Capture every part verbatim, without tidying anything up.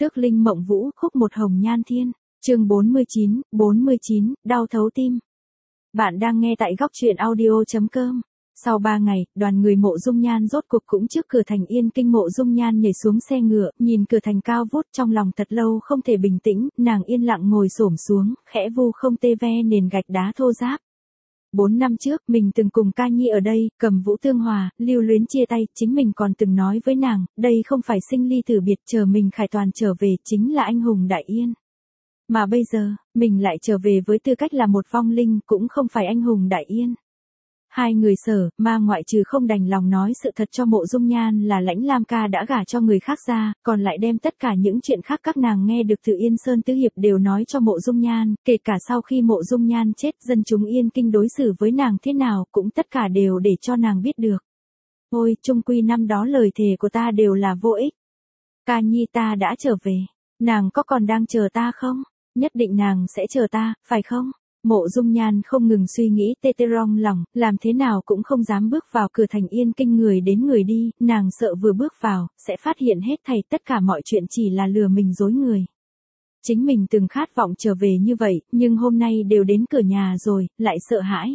Tước Linh Mộng Vũ, khúc một Hồng Nhan Thiên. Chương bốn mươi chín, bốn mươi chín, đau thấu tim. Bạn đang nghe tại góc truyện audio chấm com. Sau ba ngày, đoàn người Mộ Dung Nhan rốt cuộc cũng trước cửa thành Yên Kinh. Mộ Dung Nhan nhảy xuống xe ngựa, nhìn cửa thành cao vút, trong lòng thật lâu không thể bình tĩnh, nàng yên lặng ngồi xổm xuống, khẽ vu không tê ve nền gạch đá thô ráp. Bốn năm trước, mình từng cùng Ca Nhi ở đây, cầm vũ tương hòa, lưu luyến chia tay, chính mình còn từng nói với nàng, đây không phải sinh ly tử biệt, chờ mình khải toàn trở về, chính là anh hùng Đại Yên. Mà bây giờ, mình lại trở về với tư cách là một vong linh, cũng không phải anh hùng Đại Yên. Hai người Sở, Ma ngoại trừ không đành lòng nói sự thật cho Mộ Dung Nhan là Lãnh Lam ca đã gả cho người khác ra, còn lại đem tất cả những chuyện khác các nàng nghe được từ Yên Sơn Tứ Hiệp đều nói cho Mộ Dung Nhan, kể cả sau khi Mộ Dung Nhan chết, dân chúng Yên Kinh đối xử với nàng thế nào, cũng tất cả đều để cho nàng biết được. Ôi, chung quy năm đó lời thề của ta đều là vô ích. Ca Nhi ta đã trở về, nàng có còn đang chờ ta không? Nhất định nàng sẽ chờ ta, phải không? Mộ Dung Nhan không ngừng suy nghĩ tê tê rong lòng, làm thế nào cũng không dám bước vào cửa thành Yên Kinh, người đến người đi, nàng sợ vừa bước vào, sẽ phát hiện hết thảy tất cả mọi chuyện chỉ là lừa mình dối người. Chính mình từng khát vọng trở về như vậy, nhưng hôm nay đều đến cửa nhà rồi, lại sợ hãi.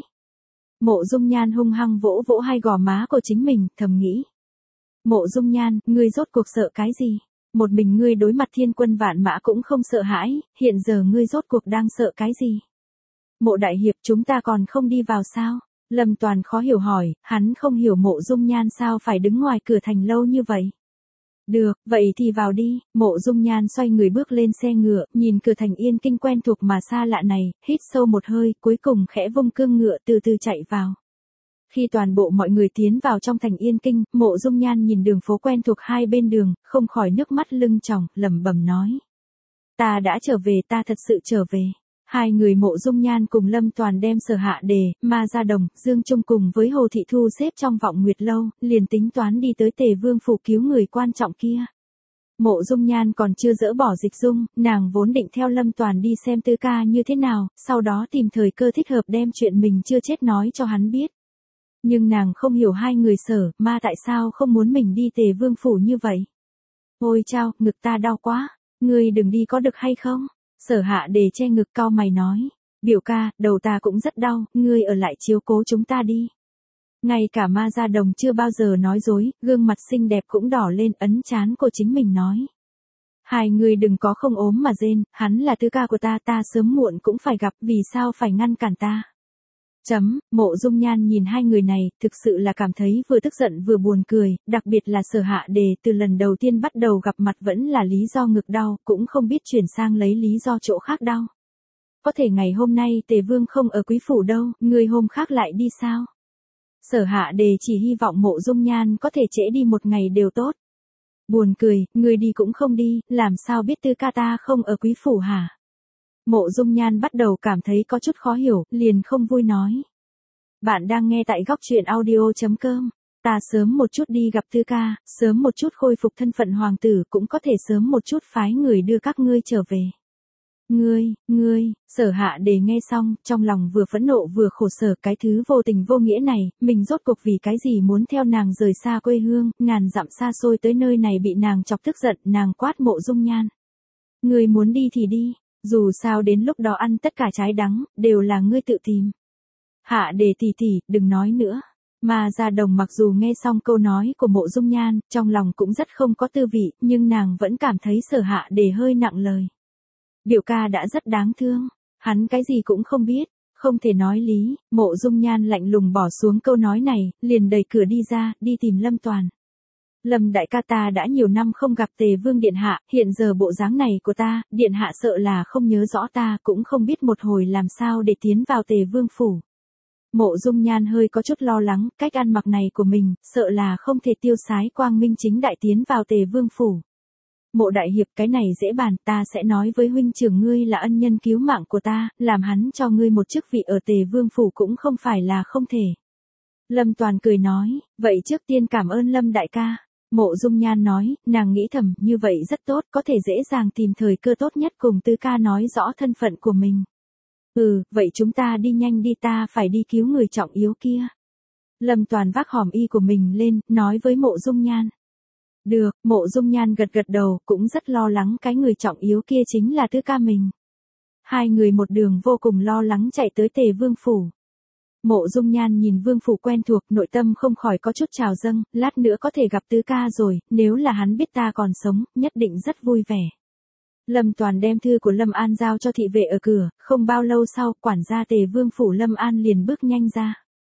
Mộ Dung Nhan hung hăng vỗ vỗ hai gò má của chính mình, thầm nghĩ. Mộ Dung Nhan, ngươi rốt cuộc sợ cái gì? Một mình ngươi đối mặt thiên quân vạn mã cũng không sợ hãi, hiện giờ ngươi rốt cuộc đang sợ cái gì? Mộ đại hiệp, chúng ta còn không đi vào sao? Lâm Toàn khó hiểu hỏi, hắn không hiểu Mộ Dung Nhan sao phải đứng ngoài cửa thành lâu như vậy. Được, vậy thì vào đi. Mộ Dung Nhan xoay người bước lên xe ngựa, nhìn cửa thành Yên Kinh quen thuộc mà xa lạ này, hít sâu một hơi, cuối cùng khẽ vung cương ngựa từ từ chạy vào. Khi toàn bộ mọi người tiến vào trong thành Yên Kinh, Mộ Dung Nhan nhìn đường phố quen thuộc hai bên đường, không khỏi nước mắt lưng tròng, lẩm bẩm nói. Ta đã trở về, ta thật sự trở về. Hai người Mộ Dung Nhan cùng Lâm Toàn đem Sở Hạ Đề, Ma Gia Đồng, Dương Trung cùng với Hồ Thị Thu xếp trong Vọng Nguyệt Lâu, liền tính toán đi tới Tề Vương phủ cứu người quan trọng kia. Mộ Dung Nhan còn chưa dỡ bỏ Dịch Dung, nàng vốn định theo Lâm Toàn đi xem Tư Ca như thế nào, sau đó tìm thời cơ thích hợp đem chuyện mình chưa chết nói cho hắn biết. Nhưng nàng không hiểu hai người Sở, Ma tại sao không muốn mình đi Tề Vương phủ như vậy. Ôi chao, ngực ta đau quá, ngươi đừng đi có được hay không? Sở Hạ Đề che ngực cau mày nói, biểu ca, đầu ta cũng rất đau, ngươi ở lại chiếu cố chúng ta đi. Ngay cả Ma Gia Đồng chưa bao giờ nói dối, gương mặt xinh đẹp cũng đỏ lên, ấn trán của chính mình nói. Hai người đừng có không ốm mà rên, hắn là Tư Ca của ta, ta sớm muộn cũng phải gặp, vì sao phải ngăn cản ta. Chấm, Mộ Dung Nhan nhìn hai người này, thực sự là cảm thấy vừa tức giận vừa buồn cười, đặc biệt là Sở Hạ Đề từ lần đầu tiên bắt đầu gặp mặt vẫn là lý do ngực đau, cũng không biết chuyển sang lấy lý do chỗ khác đau. Có thể ngày hôm nay Tề Vương không ở quý phủ đâu, người hôm khác lại đi sao? Sở Hạ Đề chỉ hy vọng Mộ Dung Nhan có thể trễ đi một ngày đều tốt. Buồn cười, người đi cũng không đi, làm sao biết Tư Ca ta không ở quý phủ hả? Mộ Dung Nhan bắt đầu cảm thấy có chút khó hiểu, liền không vui nói. Bạn đang nghe tại góc truyện audio chấm com. Ta sớm một chút đi gặp Tư Ca, sớm một chút khôi phục thân phận hoàng tử, cũng có thể sớm một chút phái người đưa các ngươi trở về. Ngươi, ngươi, Sở Hạ Đề nghe xong, trong lòng vừa phẫn nộ vừa khổ sở, cái thứ vô tình vô nghĩa này, mình rốt cuộc vì cái gì muốn theo nàng rời xa quê hương, ngàn dặm xa xôi tới nơi này bị nàng chọc tức giận, nàng quát Mộ Dung Nhan. Ngươi muốn đi thì đi. Dù sao đến lúc đó ăn tất cả trái đắng, đều là ngươi tự tìm. Hạ Đề tỷ tỷ, đừng nói nữa. Ma Gia Đồng mặc dù nghe xong câu nói của Mộ Dung Nhan, trong lòng cũng rất không có tư vị, nhưng nàng vẫn cảm thấy Sở Hạ Đề hơi nặng lời. Biểu ca đã rất đáng thương, hắn cái gì cũng không biết, không thể nói lý. Mộ Dung Nhan lạnh lùng bỏ xuống câu nói này, liền đẩy cửa đi ra, đi tìm Lâm Toàn. Lâm đại ca, ta đã nhiều năm không gặp Tề Vương điện hạ, hiện giờ bộ dáng này của ta, điện hạ sợ là không nhớ rõ ta, cũng không biết một hồi làm sao để tiến vào Tề Vương phủ. Mộ Dung Nhan hơi có chút lo lắng, cách ăn mặc này của mình, sợ là không thể tiêu sái quang minh chính đại tiến vào Tề Vương phủ. Mộ đại hiệp, cái này dễ bàn, ta sẽ nói với huynh trưởng ngươi là ân nhân cứu mạng của ta, làm hắn cho ngươi một chức vị ở Tề Vương phủ cũng không phải là không thể. Lâm Toàn cười nói, vậy trước tiên cảm ơn Lâm đại ca. Mộ Dung Nhan nói, nàng nghĩ thầm, như vậy rất tốt, có thể dễ dàng tìm thời cơ tốt nhất cùng Tư Ca nói rõ thân phận của mình. Ừ, vậy chúng ta đi nhanh đi, ta phải đi cứu người trọng yếu kia. Lâm Toàn vác hòm y của mình lên, nói với Mộ Dung Nhan. Được, Mộ Dung Nhan gật gật đầu, cũng rất lo lắng cái người trọng yếu kia chính là Tứ ca mình. Hai người một đường vô cùng lo lắng chạy tới Tề Vương phủ. Mộ Dung Nhan nhìn vương phủ quen thuộc, nội tâm không khỏi có chút trào dâng, lát nữa có thể gặp Tứ ca rồi, nếu là hắn biết ta còn sống, nhất định rất vui vẻ. Lâm Toàn đem thư của Lâm An giao cho thị vệ ở cửa, không bao lâu sau, quản gia Tề Vương phủ Lâm An liền bước nhanh ra.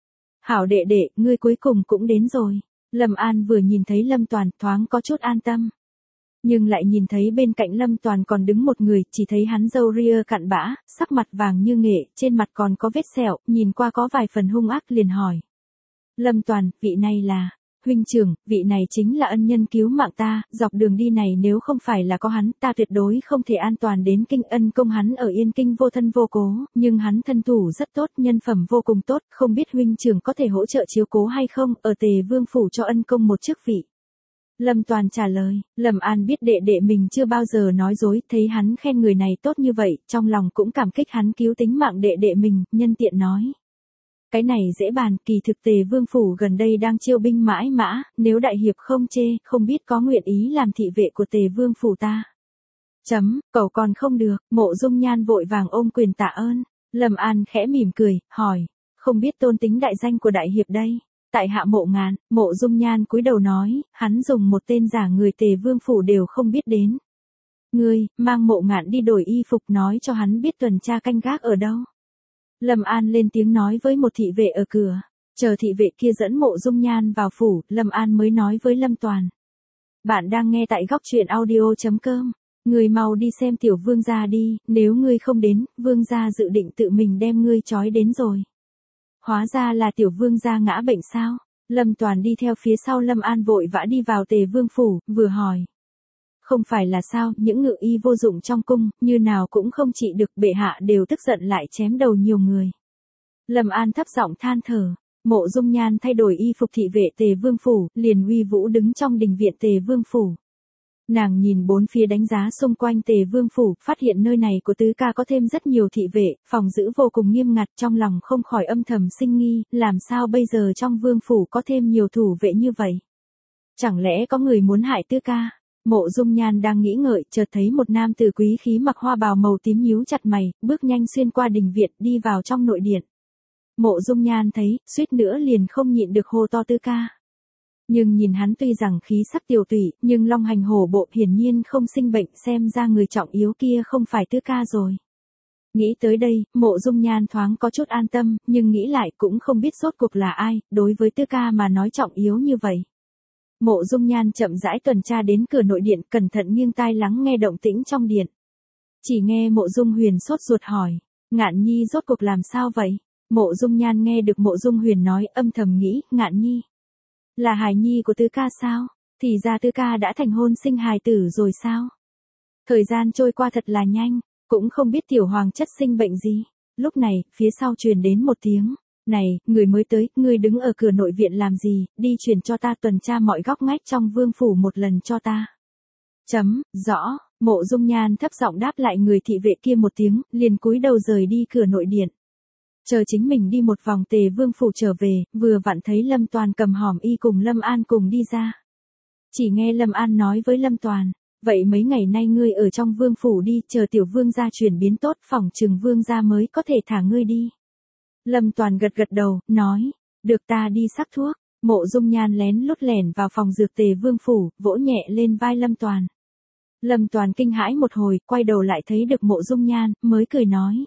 Hảo đệ đệ, ngươi cuối cùng cũng đến rồi. Lâm An vừa nhìn thấy Lâm Toàn, thoáng có chút an tâm. Nhưng lại nhìn thấy bên cạnh Lâm Toàn còn đứng một người, chỉ thấy hắn râu ria cặn bã, sắc mặt vàng như nghệ, trên mặt còn có vết sẹo, nhìn qua có vài phần hung ác liền hỏi. Lâm Toàn, vị này là... Huynh trưởng, vị này chính là ân nhân cứu mạng ta, dọc đường đi này nếu không phải là có hắn, ta tuyệt đối không thể an toàn đến kinh. Ân công hắn ở Yên Kinh vô thân vô cố, nhưng hắn thân thủ rất tốt, nhân phẩm vô cùng tốt, không biết huynh trưởng có thể hỗ trợ chiếu cố hay không, ở Tề Vương phủ cho ân công một chức vị. Lâm Toàn trả lời, Lâm An biết đệ đệ mình chưa bao giờ nói dối, thấy hắn khen người này tốt như vậy, trong lòng cũng cảm kích hắn cứu tính mạng đệ đệ mình, nhân tiện nói. Cái này dễ bàn, kỳ thực Tề Vương phủ gần đây đang chiêu binh mãi mã, nếu đại hiệp không chê, không biết có nguyện ý làm thị vệ của Tề Vương phủ ta. Chấm, cậu còn không được, Mộ Dung Nhan vội vàng ôm quyền tạ ơn. Lâm An khẽ mỉm cười, hỏi, không biết tôn tính đại danh của đại hiệp đây. Tại hạ Mộ Ngạn. Mộ Dung Nhan cúi đầu nói, hắn dùng một tên giả người Tề Vương phủ đều không biết đến. Ngươi, mang Mộ Ngạn đi đổi y phục, nói cho hắn biết tuần tra canh gác ở đâu. Lâm An lên tiếng nói với một thị vệ ở cửa, chờ thị vệ kia dẫn Mộ Dung Nhan vào phủ, Lâm An mới nói với Lâm Toàn. Bạn đang nghe tại góc truyện audio chấm com, ngươi mau đi xem tiểu vương gia đi, nếu ngươi không đến, vương gia dự định tự mình đem ngươi trói đến rồi. Hóa ra là tiểu vương gia ngã bệnh sao? Lâm Toàn đi theo phía sau Lâm An vội vã đi vào Tề Vương phủ, vừa hỏi. Không phải là sao, những ngự y vô dụng trong cung, như nào cũng không trị được, bệ hạ đều tức giận lại chém đầu nhiều người. Lâm An thấp giọng than thở, Mộ Dung Nhan thay đổi y phục thị vệ Tề Vương phủ, liền uy vũ đứng trong đình viện Tề Vương phủ. Nàng nhìn bốn phía đánh giá xung quanh Tề Vương phủ, phát hiện nơi này của Tứ ca có thêm rất nhiều thị vệ, phòng giữ vô cùng nghiêm ngặt, trong lòng không khỏi âm thầm sinh nghi, làm sao bây giờ trong Vương phủ có thêm nhiều thủ vệ như vậy? Chẳng lẽ có người muốn hại Tứ ca? Mộ Dung Nhan đang nghĩ ngợi, chợt thấy một nam tử quý khí mặc hoa bào màu tím nhíu chặt mày, bước nhanh xuyên qua đình viện, đi vào trong nội điện. Mộ Dung Nhan thấy, suýt nữa liền không nhịn được hô to Tứ ca. Nhưng nhìn hắn tuy rằng khí sắc tiều tụy, nhưng long hành hổ bộ hiển nhiên không sinh bệnh, xem ra người trọng yếu kia không phải Tứ ca rồi. Nghĩ tới đây, Mộ Dung Nhan thoáng có chút an tâm, nhưng nghĩ lại cũng không biết rốt cuộc là ai, đối với Tứ ca mà nói trọng yếu như vậy. Mộ Dung Nhan chậm rãi tuần tra đến cửa nội điện, cẩn thận nghiêng tai lắng nghe động tĩnh trong điện. Chỉ nghe Mộ Dung Huyền sốt ruột hỏi, Ngạn Nhi rốt cuộc làm sao vậy? Mộ Dung Nhan nghe được Mộ Dung Huyền nói, âm thầm nghĩ, Ngạn Nhi là hài nhi của Tứ ca sao? Thì ra Tứ ca đã thành hôn sinh hài tử rồi sao? Thời gian trôi qua thật là nhanh, cũng không biết tiểu hoàng chất sinh bệnh gì. Lúc này, phía sau truyền đến một tiếng. Này, người mới tới, ngươi đứng ở cửa nội viện làm gì, đi truyền cho ta tuần tra mọi góc ngách trong vương phủ một lần cho ta. Chấm, rõ, Mộ Dung Nhan thấp giọng đáp lại người thị vệ kia một tiếng, liền cúi đầu rời đi cửa nội điện. Chờ chính mình đi một vòng Tề Vương phủ trở về, vừa vặn thấy Lâm Toàn cầm hòm y cùng Lâm An cùng đi ra. Chỉ nghe Lâm An nói với Lâm Toàn, vậy mấy ngày nay ngươi ở trong vương phủ đi, chờ tiểu vương gia chuyển biến tốt, phỏng chừng vương gia mới có thể thả ngươi đi. Lâm Toàn gật gật đầu, nói, được ta đi sắc thuốc. Mộ Dung Nhan lén lút lẻn vào phòng dược Tề Vương phủ, vỗ nhẹ lên vai Lâm Toàn. Lâm Toàn kinh hãi một hồi, quay đầu lại thấy được Mộ Dung Nhan, mới cười nói.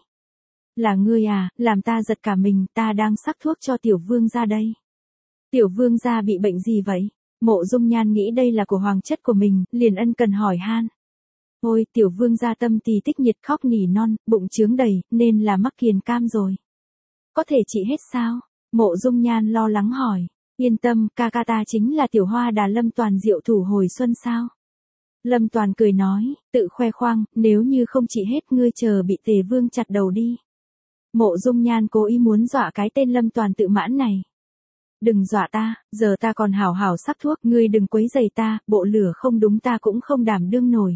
Là ngươi à, làm ta giật cả mình, ta đang sắc thuốc cho tiểu vương gia đây. Tiểu vương gia bị bệnh gì vậy? Mộ Dung Nhan nghĩ đây là của hoàng chất của mình, liền ân cần hỏi han. Ôi, tiểu vương gia tâm tì tích nhiệt khóc nỉ non, bụng trướng đầy, nên là mắc kiền cam rồi. Có thể trị hết sao? Mộ Dung Nhan lo lắng hỏi. Yên tâm, ca ca ta chính là tiểu hoa đà Lâm Toàn diệu thủ hồi xuân sao? Lâm Toàn cười nói, tự khoe khoang, nếu như không trị hết ngươi chờ bị Tề Vương chặt đầu đi. Mộ Dung Nhan cố ý muốn dọa cái tên Lâm Toàn tự mãn này. Đừng dọa ta, giờ ta còn hảo hảo sắc thuốc, ngươi đừng quấy rầy ta, bộ lửa không đúng ta cũng không đảm đương nổi.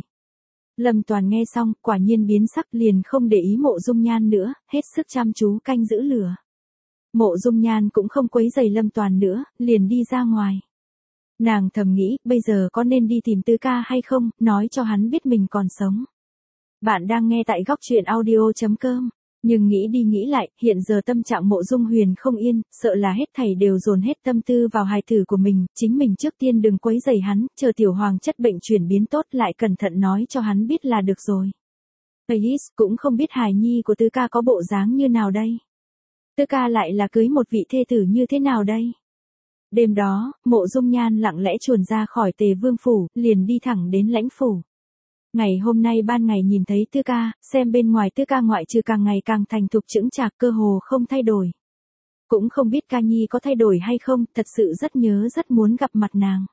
Lâm Toàn nghe xong, quả nhiên biến sắc, liền không để ý Mộ Dung Nhan nữa, hết sức chăm chú canh giữ lửa. Mộ Dung Nhan cũng không quấy rầy Lâm Toàn nữa, liền đi ra ngoài. Nàng thầm nghĩ, bây giờ có nên đi tìm Tư ca hay không, nói cho hắn biết mình còn sống. Bạn đang nghe tại góc truyện audio.com. Nhưng nghĩ đi nghĩ lại, hiện giờ tâm trạng Mộ Dung Huyền không yên, sợ là hết thảy đều dồn hết tâm tư vào hài tử của mình, chính mình trước tiên đừng quấy rầy hắn, chờ tiểu hoàng chất bệnh chuyển biến tốt lại cẩn thận nói cho hắn biết là được rồi. Ais cũng không biết hài nhi của Tư ca có bộ dáng như nào đây. Tư ca lại là cưới một vị thê tử như thế nào đây. Đêm đó, Mộ Dung Nhan lặng lẽ chuồn ra khỏi Tề Vương phủ, liền đi thẳng đến lãnh phủ. Ngày hôm nay ban ngày nhìn thấy Tư ca, xem bên ngoài Tư ca ngoại trừ càng ngày càng thành thục chững chạc cơ hồ không thay đổi. Cũng không biết ca nhi có thay đổi hay không, thật sự rất nhớ rất muốn gặp mặt nàng.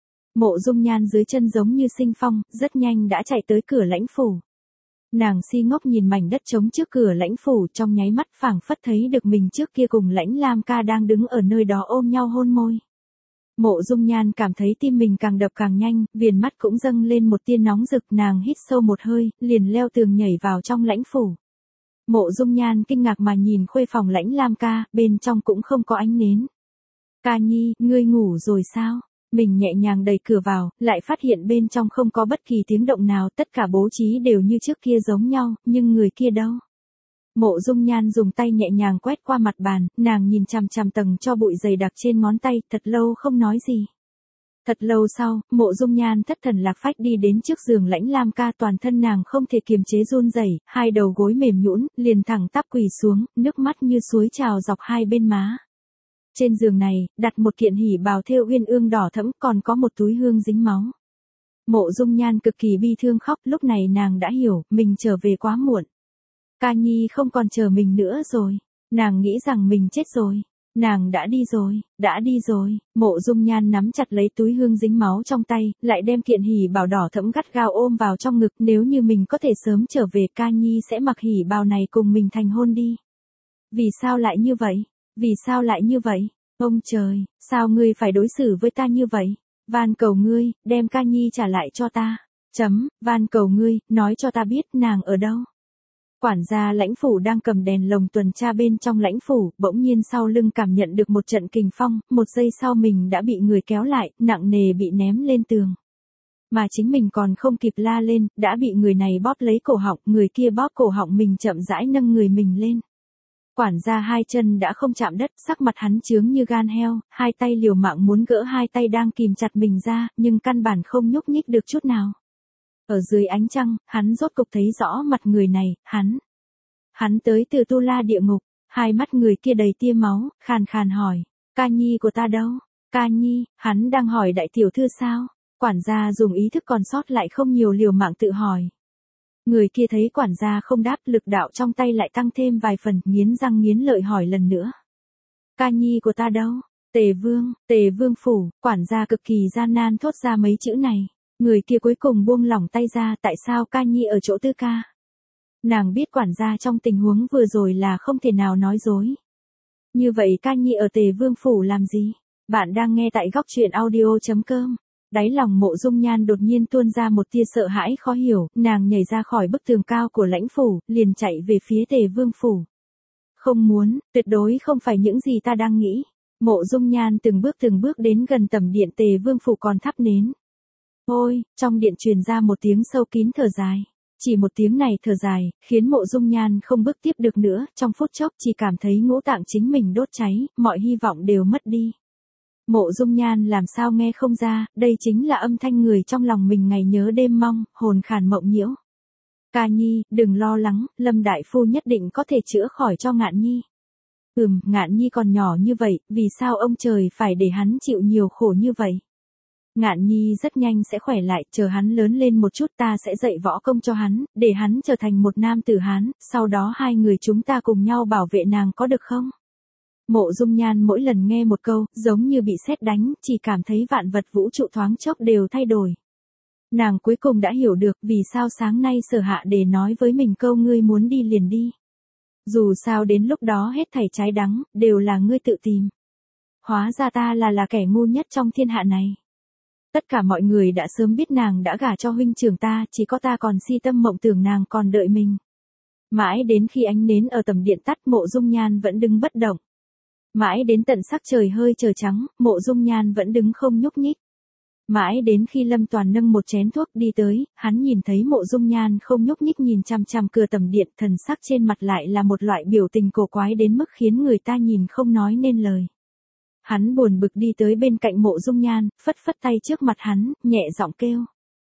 Mộ Dung Nhan dưới chân giống như sinh phong, rất nhanh đã chạy tới cửa lãnh phủ. Nàng si ngốc nhìn mảnh đất trống trước cửa lãnh phủ, trong nháy mắt phảng phất thấy được mình trước kia cùng Lãnh Lam ca đang đứng ở nơi đó ôm nhau hôn môi. Mộ Dung Nhan cảm thấy tim mình càng đập càng nhanh, viền mắt cũng dâng lên một tia nóng rực, nàng hít sâu một hơi, liền leo tường nhảy vào trong lãnh phủ. Mộ Dung Nhan kinh ngạc mà nhìn khuê phòng Lãnh Lam ca, bên trong cũng không có ánh nến. Ca nhi, ngươi ngủ rồi sao? Mình nhẹ nhàng đẩy cửa vào, lại phát hiện bên trong không có bất kỳ tiếng động nào, tất cả bố trí đều như trước kia giống nhau, nhưng người kia đâu? Mộ Dung Nhan dùng tay nhẹ nhàng quét qua mặt bàn, nàng nhìn chằm chằm tầng cho bụi dày đặc trên ngón tay, thật lâu không nói gì. Thật lâu sau, Mộ Dung Nhan thất thần lạc phách đi đến trước giường Lãnh Lam ca, toàn thân nàng không thể kiềm chế run rẩy, hai đầu gối mềm nhũn, liền thẳng tắp quỳ xuống, nước mắt như suối trào dọc hai bên má. Trên giường này, đặt một kiện hỉ bào thêu uyên ương đỏ thẫm, còn có một túi hương dính máu. Mộ Dung Nhan cực kỳ bi thương khóc, lúc này nàng đã hiểu, mình trở về quá muộn. Ca nhi không còn chờ mình nữa rồi. Nàng nghĩ rằng mình chết rồi. Nàng đã đi rồi, đã đi rồi. Mộ Dung Nhan nắm chặt lấy túi hương dính máu trong tay, lại đem kiện hỉ bào đỏ thẫm gắt gao ôm vào trong ngực, nếu như mình có thể sớm trở về, ca nhi sẽ mặc hỉ bào này cùng mình thành hôn đi. Vì sao lại như vậy? Vì sao lại như vậy? Ông trời, sao ngươi phải đối xử với ta như vậy? Van cầu ngươi, đem ca nhi trả lại cho ta. Chấm, van cầu ngươi, nói cho ta biết nàng ở đâu. Quản gia lãnh phủ đang cầm đèn lồng tuần tra bên trong lãnh phủ, bỗng nhiên sau lưng cảm nhận được một trận kình phong, một giây sau mình đã bị người kéo lại, nặng nề bị ném lên tường. Mà chính mình còn không kịp la lên, đã bị người này bóp lấy cổ họng, người kia bóp cổ họng mình chậm rãi nâng người mình lên. Quản gia hai chân đã không chạm đất, sắc mặt hắn chướng như gan heo, hai tay liều mạng muốn gỡ hai tay đang kìm chặt mình ra, nhưng căn bản không nhúc nhích được chút nào. Ở dưới ánh trăng, hắn rốt cục thấy rõ mặt người này, hắn. Hắn tới từ Tu La địa ngục, hai mắt người kia đầy tia máu, khàn khàn hỏi, ca nhi của ta đâu? Ca nhi, hắn đang hỏi đại tiểu thư sao? Quản gia dùng ý thức còn sót lại không nhiều liều mạng tự hỏi. Người kia thấy quản gia không đáp, lực đạo trong tay lại tăng thêm vài phần, nghiến răng nghiến lợi hỏi lần nữa. Ca nhi của ta đâu? Tề Vương, Tề Vương phủ, quản gia cực kỳ gian nan thốt ra mấy chữ này. Người kia cuối cùng buông lỏng tay ra, tại sao ca nhi ở chỗ Tư ca? Nàng biết quản gia trong tình huống vừa rồi là không thể nào nói dối. Như vậy ca nhi ở Tề Vương phủ làm gì? Bạn đang nghe tại góc truyện audio.com. Đáy lòng Mộ Dung Nhan đột nhiên tuôn ra một tia sợ hãi khó hiểu, nàng nhảy ra khỏi bức tường cao của lãnh phủ, liền chạy về phía Tề Vương phủ. Không muốn, tuyệt đối không phải những gì ta đang nghĩ. Mộ Dung Nhan từng bước từng bước đến gần tầm điện Tề Vương phủ còn thắp nến. Ôi, trong điện truyền ra một tiếng sâu kín thở dài. Chỉ một tiếng này thở dài, khiến Mộ Dung Nhan không bước tiếp được nữa, trong phút chốc chỉ cảm thấy ngũ tạng chính mình đốt cháy, mọi hy vọng đều mất đi. Mộ Dung Nhan làm sao nghe không ra, đây chính là âm thanh người trong lòng mình ngày nhớ đêm mong, hồn khàn mộng nhiễu. Ca nhi, đừng lo lắng, Lâm đại phu nhất định có thể chữa khỏi cho Ngạn nhi. Ừm, Ngạn nhi còn nhỏ như vậy, vì sao ông trời phải để hắn chịu nhiều khổ như vậy? Ngạn nhi rất nhanh sẽ khỏe lại, chờ hắn lớn lên một chút ta sẽ dạy võ công cho hắn, để hắn trở thành một nam tử Hán, sau đó hai người chúng ta cùng nhau bảo vệ nàng có được không? Mộ Dung Nhan mỗi lần nghe một câu, giống như bị sét đánh, chỉ cảm thấy vạn vật vũ trụ thoáng chốc đều thay đổi. Nàng cuối cùng đã hiểu được vì sao sáng nay Sở Hạ Đề nói với mình câu ngươi muốn đi liền đi. Dù sao đến lúc đó hết thảy trái đắng, đều là ngươi tự tìm. Hóa ra ta là là kẻ ngu nhất trong thiên hạ này. Tất cả mọi người đã sớm biết nàng đã gả cho huynh trưởng ta, chỉ có ta còn si tâm mộng tưởng nàng còn đợi mình. Mãi đến khi ánh nến ở tầm điện tắt, Mộ Dung Nhan vẫn đứng bất động. Mãi đến tận sắc trời hơi trời trắng, Mộ Dung Nhan vẫn đứng không nhúc nhích. Mãi đến khi Lâm Toàn nâng một chén thuốc đi tới, hắn nhìn thấy Mộ Dung Nhan không nhúc nhích nhìn chằm chằm cửa tầm điện, thần sắc trên mặt lại là một loại biểu tình cổ quái đến mức khiến người ta nhìn không nói nên lời. Hắn buồn bực đi tới bên cạnh Mộ Dung Nhan, phất phất tay trước mặt hắn, nhẹ giọng kêu.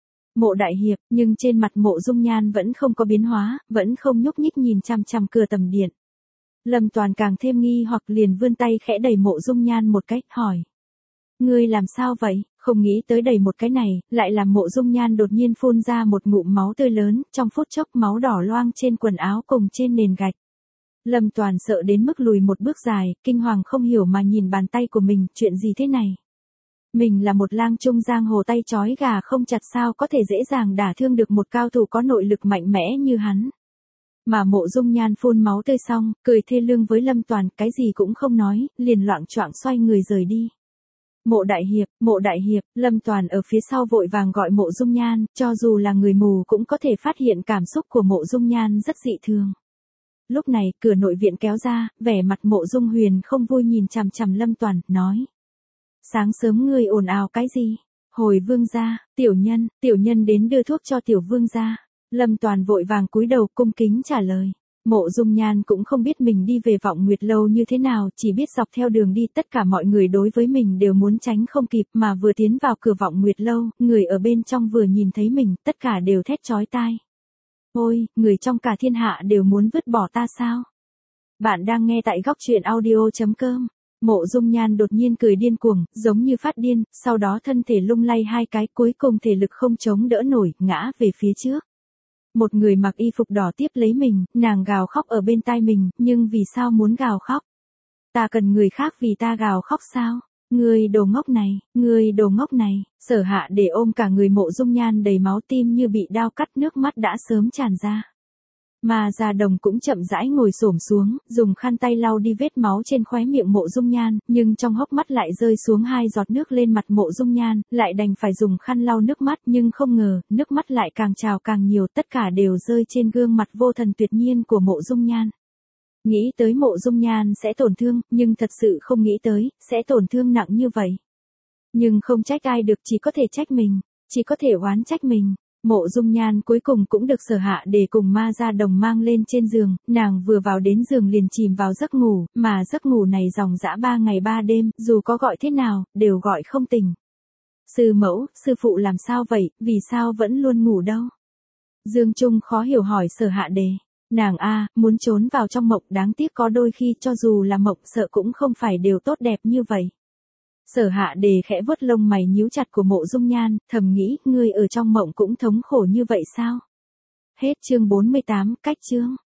Mộ đại hiệp, nhưng trên mặt Mộ Dung Nhan vẫn không có biến hóa, vẫn không nhúc nhích nhìn chằm chằm cửa tầm điện. Lâm Toàn càng thêm nghi hoặc liền vươn tay khẽ đẩy Mộ Dung Nhan một cách, hỏi. Ngươi làm sao vậy? Không nghĩ tới đẩy một cái này, lại làm Mộ Dung Nhan đột nhiên phun ra một ngụm máu tươi lớn, trong phút chốc máu đỏ loang trên quần áo cùng trên nền gạch. Lâm Toàn sợ đến mức lùi một bước dài, kinh hoàng không hiểu mà nhìn bàn tay của mình, chuyện gì thế này? Mình là một lang trung giang hồ tay trói gà không chặt sao có thể dễ dàng đả thương được một cao thủ có nội lực mạnh mẽ như hắn. Mà Mộ Dung Nhan phun máu tươi xong, cười thê lương với Lâm Toàn, cái gì cũng không nói, liền loạng choạng xoay người rời đi. Mộ đại hiệp, Mộ đại hiệp, Lâm Toàn ở phía sau vội vàng gọi Mộ Dung Nhan, cho dù là người mù cũng có thể phát hiện cảm xúc của Mộ Dung Nhan rất dị thường. Lúc này, cửa nội viện kéo ra, vẻ mặt Mộ Dung Huyền không vui nhìn chằm chằm Lâm Toàn, nói. Sáng sớm ngươi ồn ào cái gì? Hồi vương gia, tiểu nhân, tiểu nhân đến đưa thuốc cho tiểu vương gia. Lâm Toàn vội vàng cúi đầu cung kính trả lời. Mộ Dung Nhan cũng không biết mình đi về Vọng Nguyệt Lâu như thế nào, chỉ biết dọc theo đường đi tất cả mọi người đối với mình đều muốn tránh không kịp, mà vừa tiến vào cửa Vọng Nguyệt Lâu, người ở bên trong vừa nhìn thấy mình, tất cả đều thét chói tai. Ôi, người trong cả thiên hạ đều muốn vứt bỏ ta sao? Bạn đang nghe tại góc truyện audio chấm com. Mộ Dung Nhan đột nhiên cười điên cuồng, giống như phát điên, sau đó thân thể lung lay hai cái, cuối cùng thể lực không chống đỡ nổi, ngã về phía trước. Một người mặc y phục đỏ tiếp lấy mình, nàng gào khóc ở bên tai mình, nhưng vì sao muốn gào khóc? Ta cần người khác vì ta gào khóc sao? Ngươi đồ ngốc này, ngươi đồ ngốc này, Sở Hạ để ôm cả người Mộ Dung Nhan đầy máu, tim như bị đao cắt, nước mắt đã sớm tràn ra. Mà Gia Đồng cũng chậm rãi ngồi xổm xuống, dùng khăn tay lau đi vết máu trên khóe miệng Mộ Dung Nhan, nhưng trong hốc mắt lại rơi xuống hai giọt nước lên mặt Mộ Dung Nhan, lại đành phải dùng khăn lau nước mắt, nhưng không ngờ, nước mắt lại càng trào càng nhiều, tất cả đều rơi trên gương mặt vô thần tuyệt nhiên của Mộ Dung Nhan. Nghĩ tới Mộ Dung Nhan sẽ tổn thương, nhưng thật sự không nghĩ tới, sẽ tổn thương nặng như vậy. Nhưng không trách ai được, chỉ có thể trách mình, chỉ có thể oán trách mình. Mộ Dung Nhan cuối cùng cũng được Sở Hạ để cùng Ma Gia Đồng mang lên trên giường, nàng vừa vào đến giường liền chìm vào giấc ngủ, mà giấc ngủ này dòng dã ba ngày ba đêm, dù có gọi thế nào, đều gọi không tỉnh. Sư mẫu, sư phụ làm sao vậy, vì sao vẫn luôn ngủ đâu? Dương Trung khó hiểu hỏi Sở Hạ Đề. Nàng a, muốn trốn vào trong mộng, đáng tiếc có đôi khi cho dù là mộng sợ cũng không phải đều tốt đẹp như vậy. Sở Hạ Đề khẽ vuốt lông mày nhíu chặt của Mộ Dung Nhan, thầm nghĩ, ngươi ở trong mộng cũng thống khổ như vậy sao? Hết chương bốn mươi tám, cách chương.